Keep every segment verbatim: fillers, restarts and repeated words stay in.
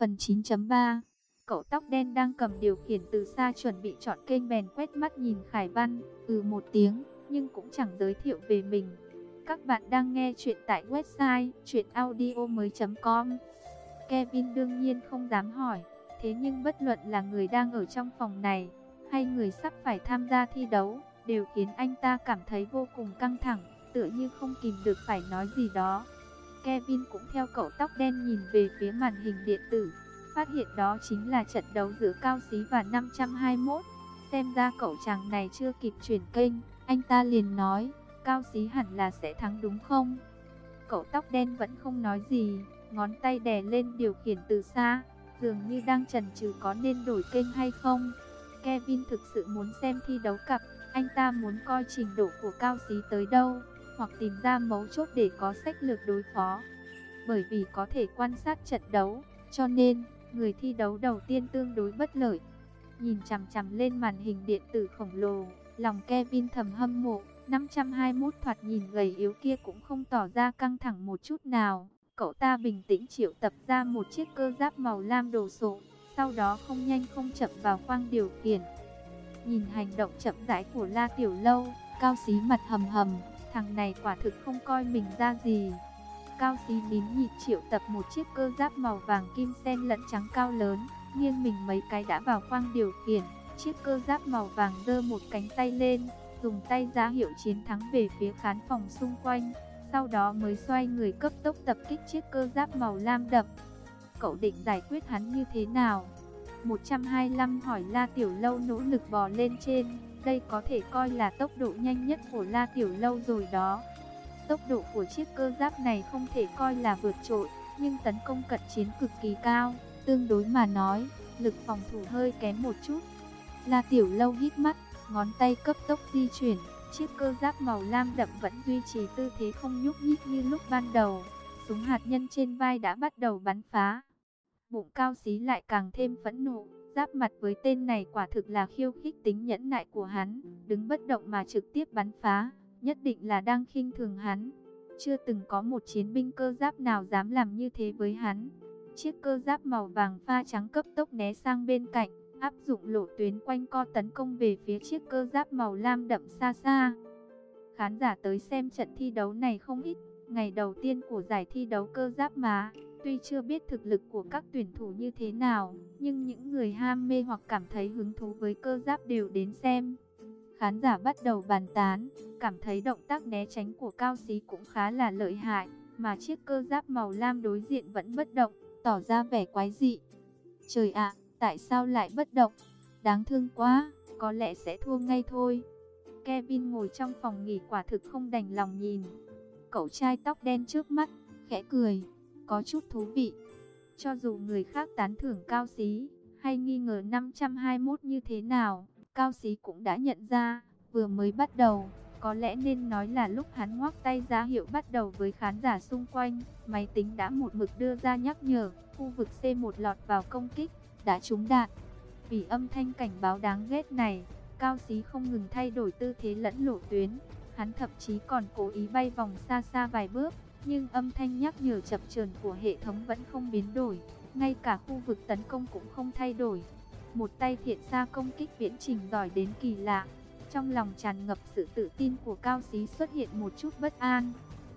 Phần chín chấm ba. Cậu tóc đen đang cầm điều khiển từ xa chuẩn bị chọn kênh bèn quét mắt nhìn Khải Văn, ừ một tiếng, nhưng cũng chẳng giới thiệu về mình. Các bạn đang nghe chuyện tại website truyện audio mới chấm com. Kevin đương nhiên không dám hỏi, thế nhưng bất luận là người đang ở trong phòng này, hay người sắp phải tham gia thi đấu, đều khiến anh ta cảm thấy vô cùng căng thẳng, tựa như không kìm được phải nói gì đó. Kevin cũng theo cậu tóc đen nhìn về phía màn hình điện tử, phát hiện đó chính là trận đấu giữa Cao Xí và năm trăm hai mươi mốt. Xem ra cậu chàng này chưa kịp chuyển kênh, anh ta liền nói, Cao Xí hẳn là sẽ thắng đúng không? Cậu tóc đen vẫn không nói gì, ngón tay đè lên điều khiển từ xa, dường như đang chần chừ có nên đổi kênh hay không. Kevin thực sự muốn xem thi đấu cặp, anh ta muốn coi trình độ của Cao Xí tới đâu, hoặc tìm ra mấu chốt để có sách lược đối phó. Bởi vì có thể quan sát trận đấu, cho nên người thi đấu đầu tiên tương đối bất lợi. Nhìn chằm chằm lên màn hình điện tử khổng lồ, lòng Kevin thầm hâm mộ. năm trăm hai mươi mốt thoạt nhìn gầy yếu kia cũng không tỏ ra căng thẳng một chút nào. Cậu ta bình tĩnh triệu tập ra một chiếc cơ giáp màu lam đồ sộ, sau đó không nhanh không chậm vào khoang điều khiển. Nhìn hành động chậm rãi của La Tiểu Lâu, Cao Xí mặt hầm hầm, thằng này quả thực không coi mình ra gì. Cao Xí nín nhịp triệu tập một chiếc cơ giáp màu vàng kim xen lẫn trắng cao lớn, nghiêng mình mấy cái đã vào khoang điều khiển. Chiếc cơ giáp màu vàng giơ một cánh tay lên, dùng tay ra hiệu chiến thắng về phía khán phòng xung quanh, sau đó mới xoay người cấp tốc tập kích chiếc cơ giáp màu lam đậm. Cậu định giải quyết hắn như thế nào? một trăm hai mươi lăm hỏi La Tiểu Lâu nỗ lực bò lên trên, đây có thể coi là tốc độ nhanh nhất của La Tiểu Lâu rồi đó. Tốc độ của chiếc cơ giáp này không thể coi là vượt trội, nhưng tấn công cận chiến cực kỳ cao, tương đối mà nói, lực phòng thủ hơi kém một chút. La Tiểu Lâu hít mắt, ngón tay cấp tốc di chuyển, chiếc cơ giáp màu lam đậm vẫn duy trì tư thế không nhúc nhích như lúc ban đầu. Súng hạt nhân trên vai đã bắt đầu bắn phá. Bụng Cao Xí lại càng thêm phẫn nộ, giáp mặt với tên này quả thực là khiêu khích tính nhẫn nại của hắn, đứng bất động mà trực tiếp bắn phá, nhất định là đang khinh thường hắn. Chưa từng có một chiến binh cơ giáp nào dám làm như thế với hắn. Chiếc cơ giáp màu vàng pha trắng cấp tốc né sang bên cạnh, áp dụng lộ tuyến quanh co tấn công về phía chiếc cơ giáp màu lam đậm xa xa. Khán giả tới xem trận thi đấu này không ít, ngày đầu tiên của giải thi đấu cơ giáp mà. Tuy chưa biết thực lực của các tuyển thủ như thế nào, nhưng những người ham mê hoặc cảm thấy hứng thú với cơ giáp đều đến xem. Khán giả bắt đầu bàn tán, cảm thấy động tác né tránh của Cao Xí cũng khá là lợi hại, mà chiếc cơ giáp màu lam đối diện vẫn bất động, tỏ ra vẻ quái dị. Trời ạ, tại sao lại bất động? Đáng thương quá, có lẽ sẽ thua ngay thôi. Kevin ngồi trong phòng nghỉ quả thực không đành lòng nhìn. Cậu trai tóc đen trước mắt, khẽ cười, có chút thú vị. Cho dù người khác tán thưởng Cao Xí, hay nghi ngờ năm trăm hai mươi mốt như thế nào, Cao Xí cũng đã nhận ra, vừa mới bắt đầu, có lẽ nên nói là lúc hắn ngoắc tay ra hiệu bắt đầu với khán giả xung quanh, máy tính đã một mực đưa ra nhắc nhở, khu vực C một lọt vào công kích, đã trúng đạn. Vì âm thanh cảnh báo đáng ghét này, Cao Xí không ngừng thay đổi tư thế lẫn lộ tuyến, hắn thậm chí còn cố ý bay vòng xa xa vài bước, nhưng âm thanh nhắc nhở chập chờn của hệ thống vẫn không biến đổi, ngay cả khu vực tấn công cũng không thay đổi. Một tay thiện xa công kích viễn trình giỏi đến kỳ lạ. Trong lòng tràn ngập sự tự tin của Cao Xí xuất hiện một chút bất an.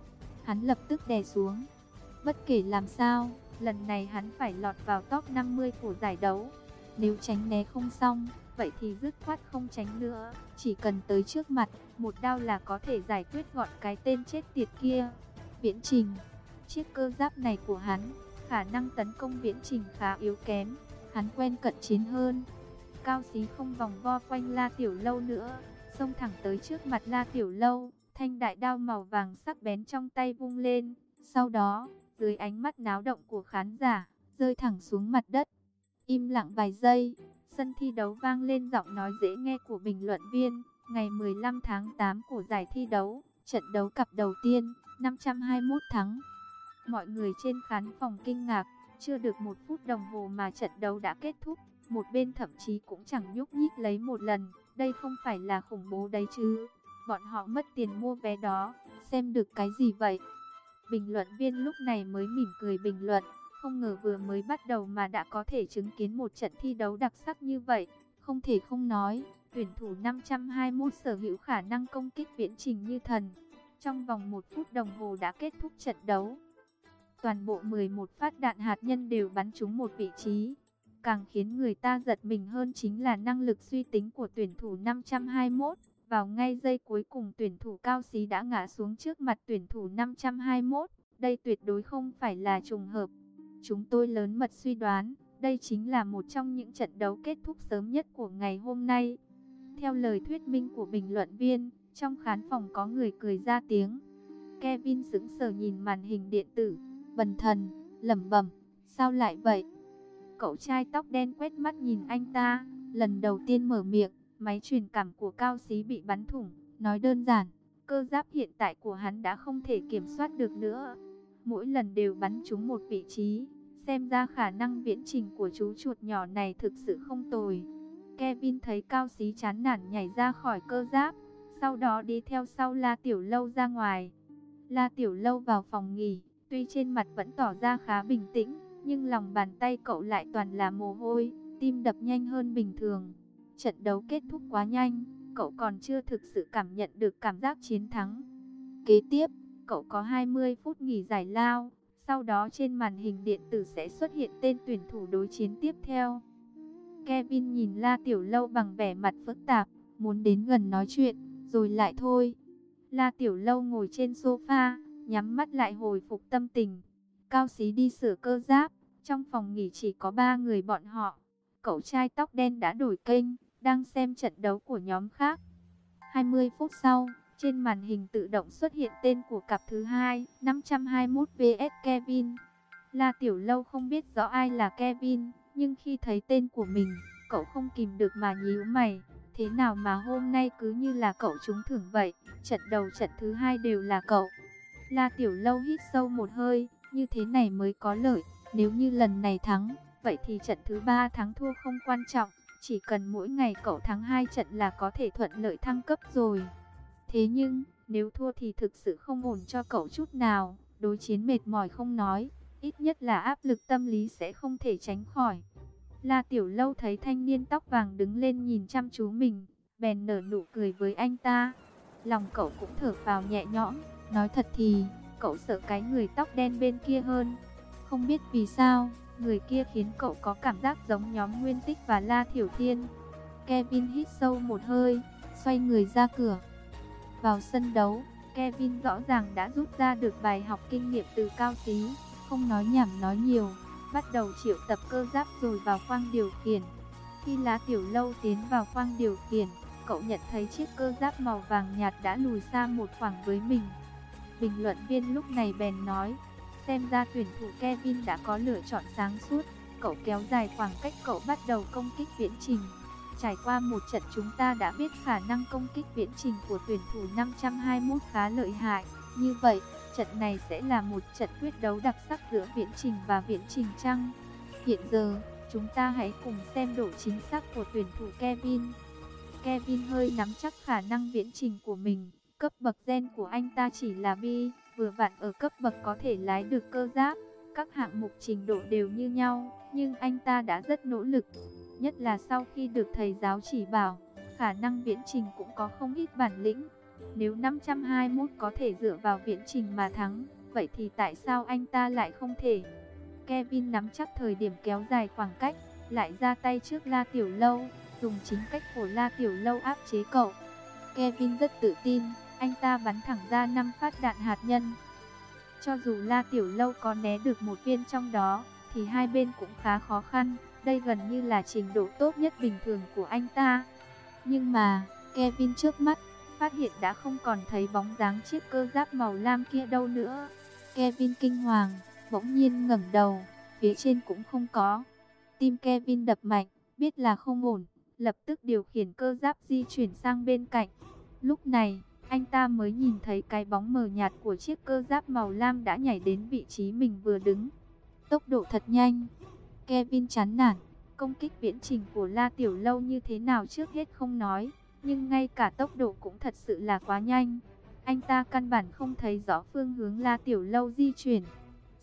Hắn lập tức đè xuống. Bất kể làm sao, lần này hắn phải lọt vào top năm mươi của giải đấu. Nếu tránh né không xong, vậy thì dứt khoát không tránh nữa. Chỉ cần tới trước mặt, một đao là có thể giải quyết gọn cái tên chết tiệt kia. Viễn trình. Chiếc cơ giáp này của hắn, khả năng tấn công viễn trình khá yếu kém. Hắn quen cận chiến hơn. Cao Xí không vòng vo quanh La Tiểu Lâu nữa, xông thẳng tới trước mặt La Tiểu Lâu, thanh đại đao màu vàng sắc bén trong tay vung lên, sau đó, dưới ánh mắt náo động của khán giả, rơi thẳng xuống mặt đất. Im lặng vài giây, sân thi đấu vang lên giọng nói dễ nghe của bình luận viên. Ngày mười lăm tháng tám của giải thi đấu, trận đấu cặp đầu tiên, năm trăm hai mươi mốt thắng. Mọi người trên khán phòng kinh ngạc, chưa được một phút đồng hồ mà trận đấu đã kết thúc. Một bên thậm chí cũng chẳng nhúc nhích lấy một lần, đây không phải là khủng bố đấy chứ. Bọn họ mất tiền mua vé đó, xem được cái gì vậy? Bình luận viên lúc này mới mỉm cười bình luận, không ngờ vừa mới bắt đầu mà đã có thể chứng kiến một trận thi đấu đặc sắc như vậy. Không thể không nói, tuyển thủ năm trăm hai mươi mốt sở hữu khả năng công kích viễn trình như thần. Trong vòng một phút đồng hồ đã kết thúc trận đấu. Toàn bộ mười một phát đạn hạt nhân đều bắn trúng một vị trí. Càng khiến người ta giật mình hơn chính là năng lực suy tính của tuyển thủ năm trăm hai mươi mốt. Vào ngay giây cuối cùng tuyển thủ Cao Xí đã ngã xuống trước mặt tuyển thủ năm trăm hai mươi mốt. Đây tuyệt đối không phải là trùng hợp. Chúng tôi lớn mật suy đoán, đây chính là một trong những trận đấu kết thúc sớm nhất của ngày hôm nay. Theo lời thuyết minh của bình luận viên, trong khán phòng có người cười ra tiếng. Kevin sững sờ nhìn màn hình điện tử, bần thần, lẩm bẩm, sao lại vậy? Cậu trai tóc đen quét mắt nhìn anh ta, lần đầu tiên mở miệng, máy truyền cảm của Cao Xí bị bắn thủng, nói đơn giản, cơ giáp hiện tại của hắn đã không thể kiểm soát được nữa. Mỗi lần đều bắn trúng một vị trí, xem ra khả năng viễn trình của chú chuột nhỏ này thực sự không tồi. Kevin thấy Cao Xí chán nản nhảy ra khỏi cơ giáp, sau đó đi theo sau La Tiểu Lâu ra ngoài. La Tiểu Lâu vào phòng nghỉ, tuy trên mặt vẫn tỏ ra khá bình tĩnh, nhưng lòng bàn tay cậu lại toàn là mồ hôi, tim đập nhanh hơn bình thường. Trận đấu kết thúc quá nhanh, cậu còn chưa thực sự cảm nhận được cảm giác chiến thắng. Kế tiếp, cậu có hai mươi phút nghỉ giải lao, sau đó trên màn hình điện tử sẽ xuất hiện tên tuyển thủ đối chiến tiếp theo. Kevin nhìn La Tiểu Lâu bằng vẻ mặt phức tạp, muốn đến gần nói chuyện, rồi lại thôi. La Tiểu Lâu ngồi trên sofa, nhắm mắt lại hồi phục tâm tình. Cao Xí đi sửa cơ giáp, trong phòng nghỉ chỉ có ba người bọn họ. Cậu trai tóc đen đã đổi kênh, đang xem trận đấu của nhóm khác. hai mươi phút sau, trên màn hình tự động xuất hiện tên của cặp thứ hai, năm trăm hai mươi mốt vs Kevin. La Tiểu Lâu không biết rõ ai là Kevin, nhưng khi thấy tên của mình, cậu không kìm được mà nhíu mày. Thế nào mà hôm nay cứ như là cậu trúng thưởng vậy, trận đầu trận thứ hai đều là cậu. La Tiểu Lâu hít sâu một hơi, như thế này mới có lợi, nếu như lần này thắng, vậy thì trận thứ ba thắng thua không quan trọng, chỉ cần mỗi ngày cậu thắng hai trận là có thể thuận lợi thăng cấp rồi. Thế nhưng, nếu thua thì thực sự không ổn cho cậu chút nào, đối chiến mệt mỏi không nói, ít nhất là áp lực tâm lý sẽ không thể tránh khỏi. La Tiểu Lâu thấy thanh niên tóc vàng đứng lên nhìn chăm chú mình, bèn nở nụ cười với anh ta. Lòng cậu cũng thở phào nhẹ nhõm, nói thật thì, cậu sợ cái người tóc đen bên kia hơn. Không biết vì sao, người kia khiến cậu có cảm giác giống nhóm Nguyên Tích và La Thiểu Thiên. Kevin hít sâu một hơi, xoay người ra cửa. Vào sân đấu, Kevin rõ ràng đã rút ra được bài học kinh nghiệm từ Cao Xí, không nói nhảm nói nhiều, bắt đầu triệu tập cơ giáp rồi vào khoang điều khiển. Khi La Tiểu Lâu tiến vào khoang điều khiển, cậu nhận thấy chiếc cơ giáp màu vàng nhạt đã lùi xa một khoảng với mình. Bình luận viên lúc này bèn nói, xem ra tuyển thủ Kevin đã có lựa chọn sáng suốt, cậu kéo dài khoảng cách, cậu bắt đầu công kích viễn trình. Trải qua một trận chúng ta đã biết khả năng công kích viễn trình của tuyển thủ năm trăm hai mươi mốt khá lợi hại. Như vậy, trận này sẽ là một trận quyết đấu đặc sắc giữa viễn trình và viễn trình chăng? Hiện giờ, chúng ta hãy cùng xem độ chính xác của tuyển thủ Kevin. Kevin hơi nắm chắc khả năng viễn trình của mình. Cấp bậc gen của anh ta chỉ là B, vừa vặn ở cấp bậc có thể lái được cơ giáp. Các hạng mục trình độ đều như nhau, nhưng anh ta đã rất nỗ lực. Nhất là sau khi được thầy giáo chỉ bảo, khả năng viễn trình cũng có không ít bản lĩnh. Nếu năm trăm hai mươi mốt có thể dựa vào viễn trình mà thắng, vậy thì tại sao anh ta lại không thể? Kevin nắm chắc thời điểm kéo dài khoảng cách, lại ra tay trước La Tiểu Lâu, dùng chính cách của La Tiểu Lâu áp chế cậu. Kevin rất tự tin, anh ta bắn thẳng ra năm phát đạn hạt nhân. Cho dù La Tiểu Lâu có né được một viên trong đó, thì hai bên cũng khá khó khăn. Đây gần như là trình độ tốt nhất bình thường của anh ta. Nhưng mà, Kevin trước mắt, phát hiện đã không còn thấy bóng dáng chiếc cơ giáp màu lam kia đâu nữa. Kevin kinh hoàng, bỗng nhiên ngẩng đầu, phía trên cũng không có. Tim Kevin đập mạnh, biết là không ổn, lập tức điều khiển cơ giáp di chuyển sang bên cạnh. Lúc này, anh ta mới nhìn thấy cái bóng mờ nhạt của chiếc cơ giáp màu lam đã nhảy đến vị trí mình vừa đứng. Tốc độ thật nhanh. Kevin chán nản, công kích viễn trình của La Tiểu Lâu như thế nào trước hết không nói, nhưng ngay cả tốc độ cũng thật sự là quá nhanh. Anh ta căn bản không thấy rõ phương hướng La Tiểu Lâu di chuyển.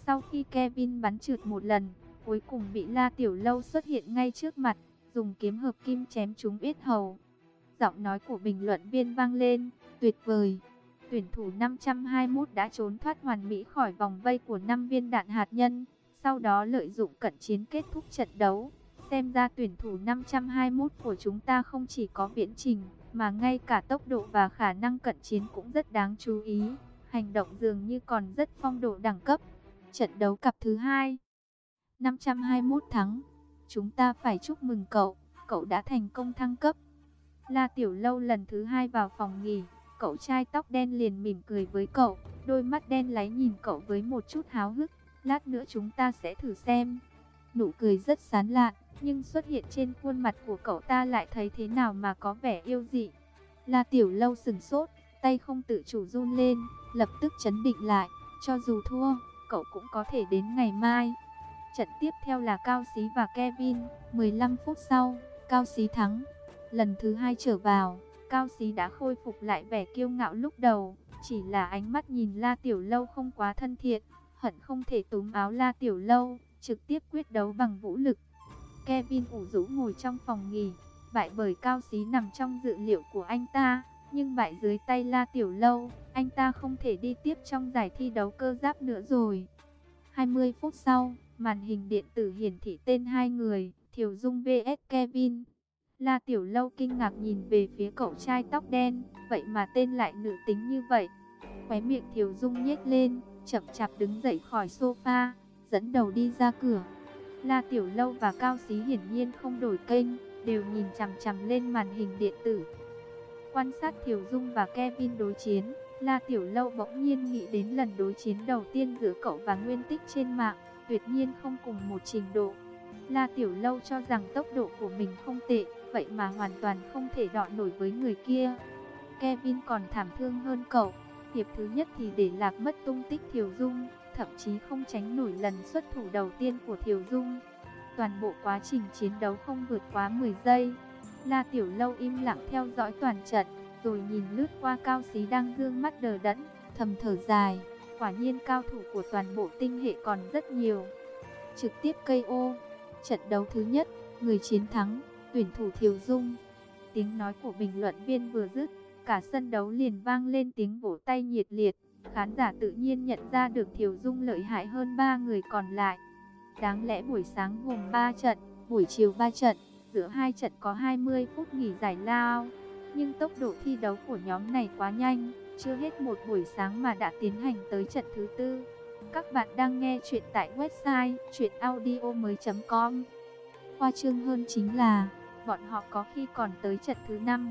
Sau khi Kevin bắn trượt một lần, cuối cùng bị La Tiểu Lâu xuất hiện ngay trước mặt, dùng kiếm hợp kim chém trúng yết hầu. Giọng nói của bình luận viên vang lên, tuyệt vời. Tuyển thủ năm trăm hai mươi mốt đã trốn thoát hoàn mỹ khỏi vòng vây của năm viên đạn hạt nhân, sau đó lợi dụng cận chiến kết thúc trận đấu. Xem ra tuyển thủ năm trăm hai mươi mốt của chúng ta không chỉ có viễn trình, mà ngay cả tốc độ và khả năng cận chiến cũng rất đáng chú ý. Hành động dường như còn rất phong độ đẳng cấp. Trận đấu cặp thứ hai, năm trăm hai mươi mốt thắng. Chúng ta phải chúc mừng cậu, cậu đã thành công thăng cấp. La Tiểu Lâu lần thứ hai vào phòng nghỉ, cậu trai tóc đen liền mỉm cười với cậu, đôi mắt đen láy nhìn cậu với một chút háo hức. Lát nữa chúng ta sẽ thử xem. Nụ cười rất sán lạn, nhưng xuất hiện trên khuôn mặt của cậu ta lại thấy thế nào mà có vẻ yêu dị. La Tiểu Lâu sừng sốt, tay không tự chủ run lên, lập tức trấn định lại. Cho dù thua, cậu cũng có thể đến ngày mai. Trận tiếp theo là Cao Xí và Kevin. mười lăm phút sau, Cao Xí thắng. Lần thứ hai trở vào, Cao Xí đã khôi phục lại vẻ kiêu ngạo lúc đầu. Chỉ là ánh mắt nhìn La Tiểu Lâu không quá thân thiện, hận không thể túm áo La Tiểu Lâu, trực tiếp quyết đấu bằng vũ lực. Kevin ủ rũ ngồi trong phòng nghỉ, bại bởi Cao Xí nằm trong dự liệu của anh ta, nhưng bại dưới tay La Tiểu Lâu, anh ta không thể đi tiếp trong giải thi đấu cơ giáp nữa rồi. hai mươi phút sau, màn hình điện tử hiển thị tên hai người, Thiều Dung vs Kevin. La Tiểu Lâu kinh ngạc nhìn về phía cậu trai tóc đen, vậy mà tên lại nữ tính như vậy. Khóe miệng Thiều Dung nhếch lên, chậm chạp đứng dậy khỏi sofa, dẫn đầu đi ra cửa. La Tiểu Lâu và Cao Xí hiển nhiên không đổi kênh, đều nhìn chằm chằm lên màn hình điện tử. Quan sát Thiều Dung và Kevin đối chiến, La Tiểu Lâu bỗng nhiên nghĩ đến lần đối chiến đầu tiên giữa cậu và Nguyên Tích trên mạng, tuyệt nhiên không cùng một trình độ. La Tiểu Lâu cho rằng tốc độ của mình không tệ, vậy mà hoàn toàn không thể đọ nổi với người kia. Kevin còn thảm thương hơn cậu, hiệp thứ nhất thì để lạc mất tung tích Thiều Dung, thậm chí không tránh nổi lần xuất thủ đầu tiên của Thiều Dung. Toàn bộ quá trình chiến đấu không vượt quá mười giây. La Tiểu Lâu im lặng theo dõi toàn trận, rồi nhìn lướt qua Cao Xí đang dương mắt đờ đẫn, thầm thở dài. Quả nhiên cao thủ của toàn bộ tinh hệ còn rất nhiều. Trực tiếp ca o. Trận đấu thứ nhất, người chiến thắng, tuyển thủ Thiều Dung. Tiếng nói của bình luận viên vừa dứt, cả sân đấu liền vang lên tiếng vỗ tay nhiệt liệt. Khán giả tự nhiên nhận ra được Thiều Dung lợi hại hơn ba người còn lại. Đáng lẽ buổi sáng gồm ba trận, buổi chiều ba trận, giữa hai trận có hai mươi phút nghỉ giải lao. Nhưng tốc độ thi đấu của nhóm này quá nhanh, chưa hết một buổi sáng mà đã tiến hành tới trận thứ tư. Các bạn đang nghe chuyện tại website truyện audio mới chấm com. Khoa trương hơn chính là, bọn họ có khi còn tới trận thứ năm.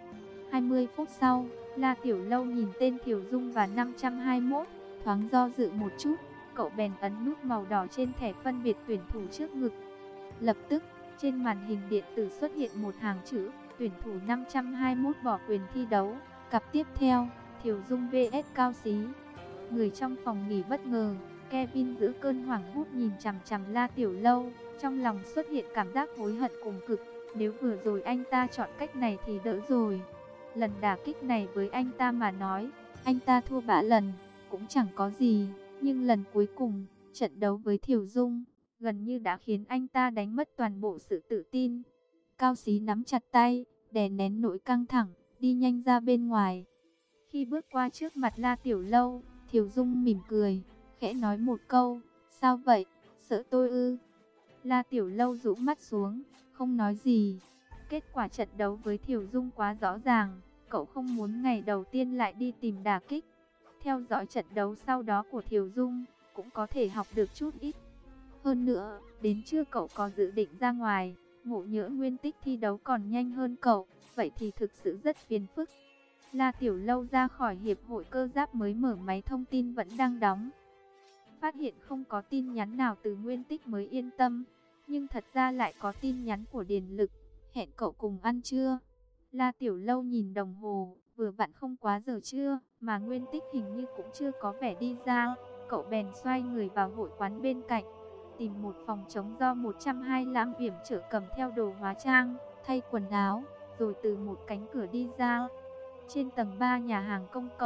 hai mươi phút sau, La Tiểu Lâu nhìn tên Thiều Dung và năm trăm hai mươi mốt, thoáng do dự một chút, cậu bèn ấn nút màu đỏ trên thẻ phân biệt tuyển thủ trước ngực. Lập tức, trên màn hình điện tử xuất hiện một hàng chữ, tuyển thủ năm trăm hai mươi mốt bỏ quyền thi đấu. Cặp tiếp theo, Thiều Dung vs Cao Xí. Người trong phòng nghỉ bất ngờ, Kevin giữ cơn hoảng hốt nhìn chằm chằm La Tiểu Lâu, trong lòng xuất hiện cảm giác hối hận cùng cực. Nếu vừa rồi anh ta chọn cách này thì đỡ rồi. Lần đả kích này với anh ta mà nói, anh ta thua bã lần, cũng chẳng có gì. Nhưng lần cuối cùng, trận đấu với Thiều Dung, gần như đã khiến anh ta đánh mất toàn bộ sự tự tin. Cao Xí nắm chặt tay, đè nén nỗi căng thẳng, đi nhanh ra bên ngoài. Khi bước qua trước mặt La Tiểu Lâu, Thiều Dung mỉm cười, khẽ nói một câu, sao vậy, sợ tôi ư? La Tiểu Lâu rũ mắt xuống, không nói gì. Kết quả trận đấu với Thiều Dung quá rõ ràng, cậu không muốn ngày đầu tiên lại đi tìm đả kích. Theo dõi trận đấu sau đó của Thiều Dung, cũng có thể học được chút ít. Hơn nữa, đến trưa cậu có dự định ra ngoài, ngộ nhỡ Nguyên Tích thi đấu còn nhanh hơn cậu, vậy thì thực sự rất phiền phức. La Tiểu Lâu ra khỏi hiệp hội cơ giáp mới mở máy thông tin vẫn đang đóng. Phát hiện không có tin nhắn nào từ Nguyên Tích mới yên tâm, nhưng thật ra lại có tin nhắn của Điền Lực, hẹn cậu cùng ăn trưa. La Tiểu Lâu nhìn đồng hồ, vừa vặn không quá giờ trưa, mà Nguyên Tích hình như cũng chưa có vẻ đi ra. Cậu bèn xoay người vào hội quán bên cạnh, tìm một phòng trống do một trăm hai mươi lăm yểm trợ cầm theo đồ hóa trang, thay quần áo, rồi từ một cánh cửa đi ra. Trên tầng ba nhà hàng công cộng,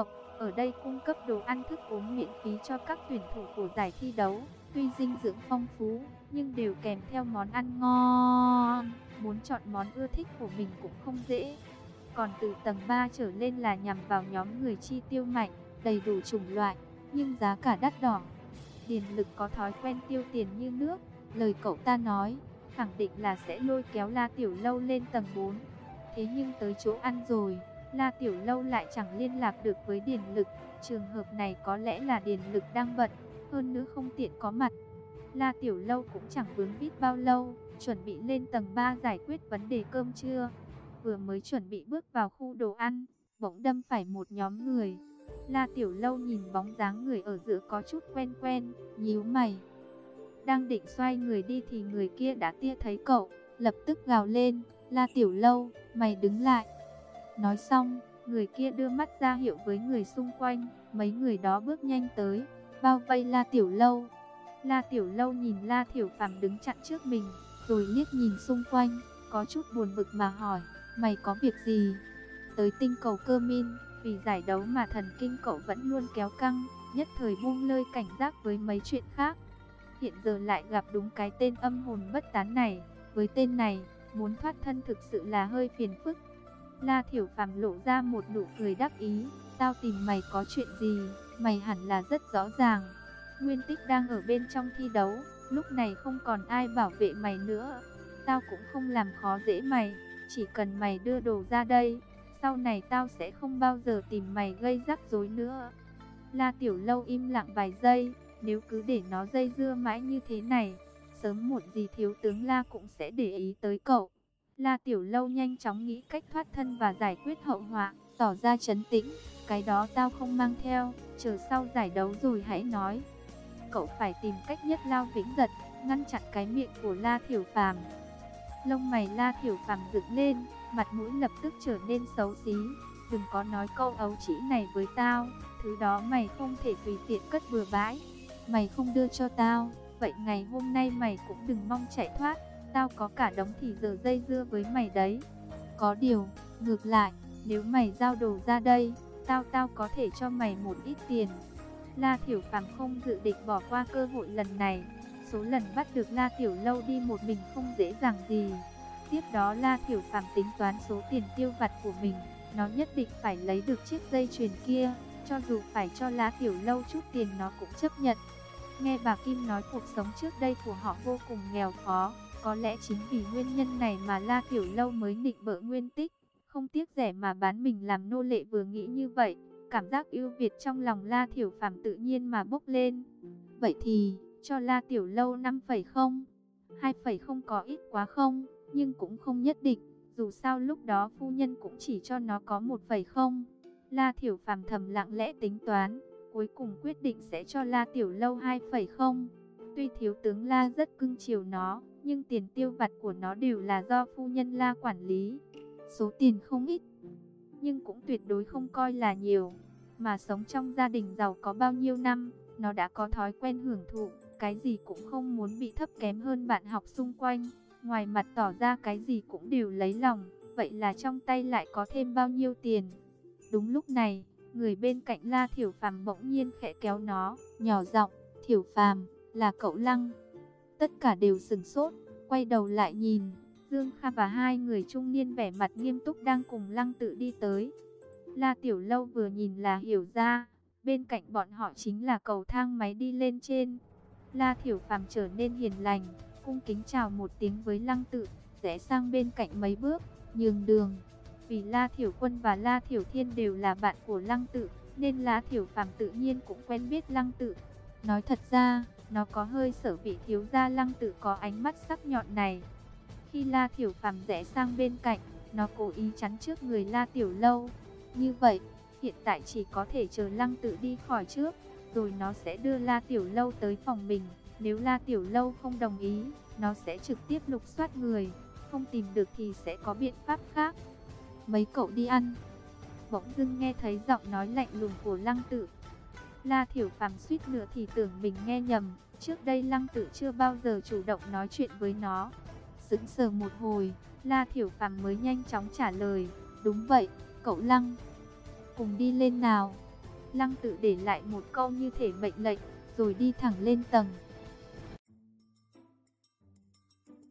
ở đây cung cấp đồ ăn thức uống miễn phí cho các tuyển thủ của giải thi đấu. Tuy dinh dưỡng phong phú, nhưng đều kèm theo món ăn ngon. Muốn chọn món ưa thích của mình cũng không dễ. Còn từ tầng ba trở lên là nhằm vào nhóm người chi tiêu mạnh, đầy đủ chủng loại, nhưng giá cả đắt đỏ. Điền Lực có thói quen tiêu tiền như nước, lời cậu ta nói, khẳng định là sẽ lôi kéo La Tiểu Lâu lên tầng bốn. Thế nhưng tới chỗ ăn rồi, La Tiểu Lâu lại chẳng liên lạc được với Điền Lực. Trường hợp này có lẽ là Điền Lực đang bận, hơn nữa không tiện có mặt. La Tiểu Lâu cũng chẳng vướng víu bao lâu, chuẩn bị lên tầng ba giải quyết vấn đề cơm trưa. Vừa mới chuẩn bị bước vào khu đồ ăn, bỗng đâm phải một nhóm người. La Tiểu Lâu nhìn bóng dáng người ở giữa có chút quen quen, nhíu mày. Đang định xoay người đi thì người kia đã tia thấy cậu, lập tức gào lên, La Tiểu Lâu, mày đứng lại. Nói xong, người kia đưa mắt ra hiệu với người xung quanh, mấy người đó bước nhanh tới, bao vây La Tiểu Lâu. La Tiểu Lâu nhìn La Thiểu Phàm đứng chặn trước mình, rồi liếc nhìn xung quanh, có chút buồn bực mà hỏi, mày có việc gì? Tới tinh cầu Cơ Min, vì giải đấu mà thần kinh cậu vẫn luôn kéo căng, nhất thời buông lơi cảnh giác với mấy chuyện khác. Hiện giờ lại gặp đúng cái tên âm hồn bất tán này, với tên này, muốn thoát thân thực sự là hơi phiền phức. La Thiểu Phàm lộ ra một nụ cười đắc ý, tao tìm mày có chuyện gì, mày hẳn là rất rõ ràng. Nguyên Tích đang ở bên trong thi đấu, lúc này không còn ai bảo vệ mày nữa. Tao cũng không làm khó dễ mày, chỉ cần mày đưa đồ ra đây, sau này tao sẽ không bao giờ tìm mày gây rắc rối nữa. La Tiểu Lâu im lặng vài giây, nếu cứ để nó dây dưa mãi như thế này, sớm muộn gì thiếu tướng La cũng sẽ để ý tới cậu. La Tiểu Lâu nhanh chóng nghĩ cách thoát thân và giải quyết hậu họa, tỏ ra trấn tĩnh, cái đó tao không mang theo, chờ sau giải đấu rồi hãy nói. Cậu phải tìm cách nhất lao vĩnh giật, ngăn chặn cái miệng của La Thiểu Phàm. Lông mày La Thiểu Phàm dựng lên, mặt mũi lập tức trở nên xấu xí. Đừng có nói câu ấu trĩ này với tao, thứ đó mày không thể tùy tiện cất bừa bãi. Mày không đưa cho tao, vậy ngày hôm nay mày cũng đừng mong chạy thoát. Tao có cả đống thì giờ dây dưa với mày đấy. Có điều, ngược lại, nếu mày giao đồ ra đây, tao tao có thể cho mày một ít tiền. La Thiểu Phàm không dự định bỏ qua cơ hội lần này. Số lần bắt được La Tiểu Lâu đi một mình không dễ dàng gì. Tiếp đó La Thiểu Phàm tính toán số tiền tiêu vặt của mình. Nó nhất định phải lấy được chiếc dây chuyền kia, cho dù phải cho La Tiểu Lâu chút tiền nó cũng chấp nhận. Nghe bà Kim nói cuộc sống trước đây của họ vô cùng nghèo khó. Có lẽ chính vì nguyên nhân này mà La Tiểu Lâu mới nịnh bợ Nguyên Tích, không tiếc rẻ mà bán mình làm nô lệ. Vừa nghĩ như vậy, cảm giác ưu việt trong lòng La Thiểu Phàm tự nhiên mà bốc lên. Vậy thì, cho La Tiểu Lâu năm phẩy không? hai phẩy không có ít quá không? Nhưng cũng không nhất định, dù sao lúc đó phu nhân cũng chỉ cho nó có một phẩy không. La Thiểu Phàm thầm lặng lẽ tính toán, cuối cùng quyết định sẽ cho La Tiểu Lâu hai phẩy không. Tuy thiếu tướng La rất cưng chiều nó, nhưng tiền tiêu vặt của nó đều là do phu nhân La quản lý. Số tiền không ít, nhưng cũng tuyệt đối không coi là nhiều. Mà sống trong gia đình giàu có bao nhiêu năm, nó đã có thói quen hưởng thụ, cái gì cũng không muốn bị thấp kém hơn bạn học xung quanh. Ngoài mặt tỏ ra cái gì cũng đều lấy lòng, vậy là trong tay lại có thêm bao nhiêu tiền. Đúng lúc này, người bên cạnh La Thiểu Phàm bỗng nhiên khẽ kéo nó, nhỏ giọng, Thiểu Phàm, là cậu Lăng. Tất cả đều sửng sốt, quay đầu lại nhìn, Dương Kha và hai người trung niên vẻ mặt nghiêm túc đang cùng Lăng Tự đi tới. La Tiểu Lâu vừa nhìn là hiểu ra, bên cạnh bọn họ chính là cầu thang máy đi lên trên. La Thiểu Phàm trở nên hiền lành, cung kính chào một tiếng với Lăng Tự, rẽ sang bên cạnh mấy bước, nhường đường. Vì La Thiểu Quân và La Thiểu Thiên đều là bạn của Lăng Tự, nên La Thiểu Phàm tự nhiên cũng quen biết Lăng Tự. Nói thật ra, nó có hơi sợ vị thiếu gia Lăng Tự có ánh mắt sắc nhọn này. Khi La Thiểu Phàm rẽ sang bên cạnh, nó cố ý chắn trước người La Tiểu Lâu. Như vậy, hiện tại chỉ có thể chờ Lăng Tự đi khỏi trước, rồi nó sẽ đưa La Tiểu Lâu tới phòng mình. Nếu La Tiểu Lâu không đồng ý, nó sẽ trực tiếp lục soát người, không tìm được thì sẽ có biện pháp khác. Mấy cậu đi ăn. Bỗng dưng nghe thấy giọng nói lạnh lùng của Lăng Tự. La Thiểu Phàm suýt nữa thì tưởng mình nghe nhầm, trước đây Lăng Tự chưa bao giờ chủ động nói chuyện với nó. Sững sờ một hồi, La Thiểu Phàm mới nhanh chóng trả lời, đúng vậy, cậu Lăng. Cùng đi lên nào. Lăng Tự để lại một câu như thể mệnh lệnh, rồi đi thẳng lên tầng.